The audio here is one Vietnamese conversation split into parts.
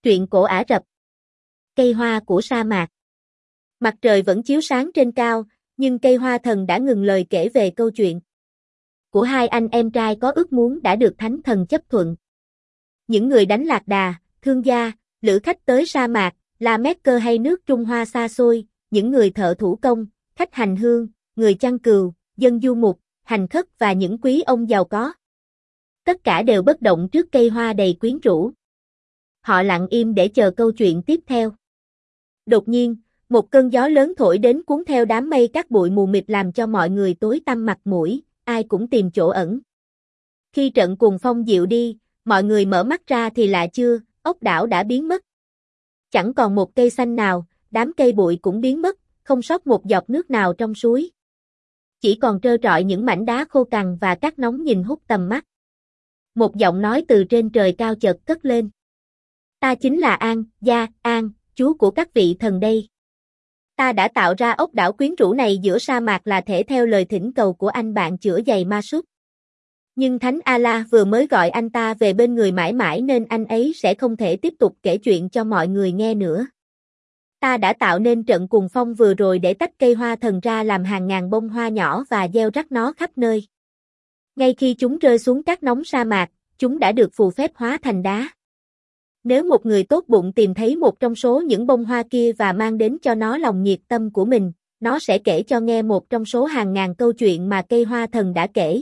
Truyện cổ Ả Rập. Cây hoa của sa mạc. Mặt trời vẫn chiếu sáng trên cao, nhưng cây hoa thần đã ngừng lời kể về câu chuyện của hai anh em trai có ước muốn đã được thánh thần chấp thuận. Những người đánh lạc đà, thương gia, lữ khách tới sa mạc, La Mecca hay nước Trung Hoa xa xôi, những người thợ thủ công, khách hành hương, người chăn cừu, dân du mục, hành khất và những quý ông giàu có. Tất cả đều bất động trước cây hoa đầy quyến rũ. Họ lặng im để chờ câu chuyện tiếp theo. Đột nhiên, một cơn gió lớn thổi đến cuốn theo đám mây cát bụi mù mịt làm cho mọi người tối tăm mặt mũi, ai cũng tìm chỗ ẩn. Khi trận cuồng phong dịu đi, mọi người mở mắt ra thì lạ chưa, ốc đảo đã biến mất. Chẳng còn một cây xanh nào, đám cây bụi cũng biến mất, không sót một giọt nước nào trong suối. Chỉ còn trơ trọi những mảnh đá khô cằn và cát nóng nhìn hút tầm mắt. Một giọng nói từ trên trời cao chợt cất lên. Ta chính là An, Gia, An, chúa của các vị thần đây. Ta đã tạo ra ốc đảo quyến rũ này giữa sa mạc là thể theo lời thỉnh cầu của anh bạn chữa giày ma sút. Nhưng Thánh Allah vừa mới gọi anh ta về bên người mãi mãi nên anh ấy sẽ không thể tiếp tục kể chuyện cho mọi người nghe nữa. Ta đã tạo nên trận cuồng phong vừa rồi để tách cây hoa thần ra làm hàng ngàn bông hoa nhỏ và gieo rắc nó khắp nơi. Ngay khi chúng rơi xuống cát nóng sa mạc, chúng đã được phù phép hóa thành đá. Nếu một người tốt bụng tìm thấy một trong số những bông hoa kia và mang đến cho nó lòng nhiệt tâm của mình, nó sẽ kể cho nghe một trong số hàng ngàn câu chuyện mà cây hoa thần đã kể.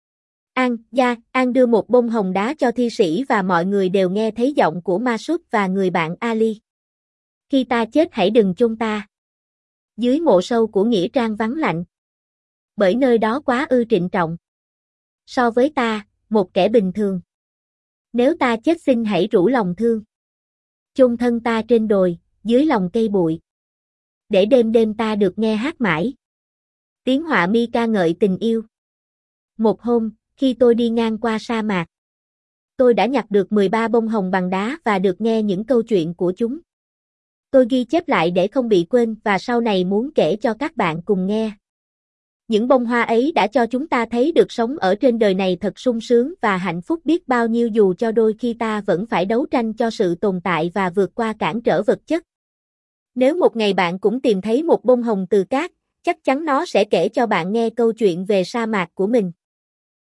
An đưa một bông hồng đá cho thi sĩ và mọi người đều nghe thấy giọng của Masud và người bạn Ali. Khi ta chết hãy đừng chôn ta dưới mộ sâu của nghĩa trang vắng lạnh. Bởi nơi đó quá trịnh trọng so với ta, một kẻ bình thường. Nếu ta chết xin hãy rủ lòng thương chôn thân ta trên đồi, dưới lòng cây bụi. Để đêm đêm ta được nghe hát mãi tiếng họa mi ca ngợi tình yêu. Một hôm, khi tôi đi ngang qua sa mạc, tôi đã nhặt được 13 bông hồng bằng đá và được nghe những câu chuyện của chúng. Tôi ghi chép lại để không bị quên và sau này muốn kể cho các bạn cùng nghe. Những bông hoa ấy đã cho chúng ta thấy được sống ở trên đời này thật sung sướng và hạnh phúc biết bao nhiêu dù cho đôi khi ta vẫn phải đấu tranh cho sự tồn tại và vượt qua cản trở vật chất. Nếu một ngày bạn cũng tìm thấy một bông hồng từ cát, chắc chắn nó sẽ kể cho bạn nghe câu chuyện về sa mạc của mình.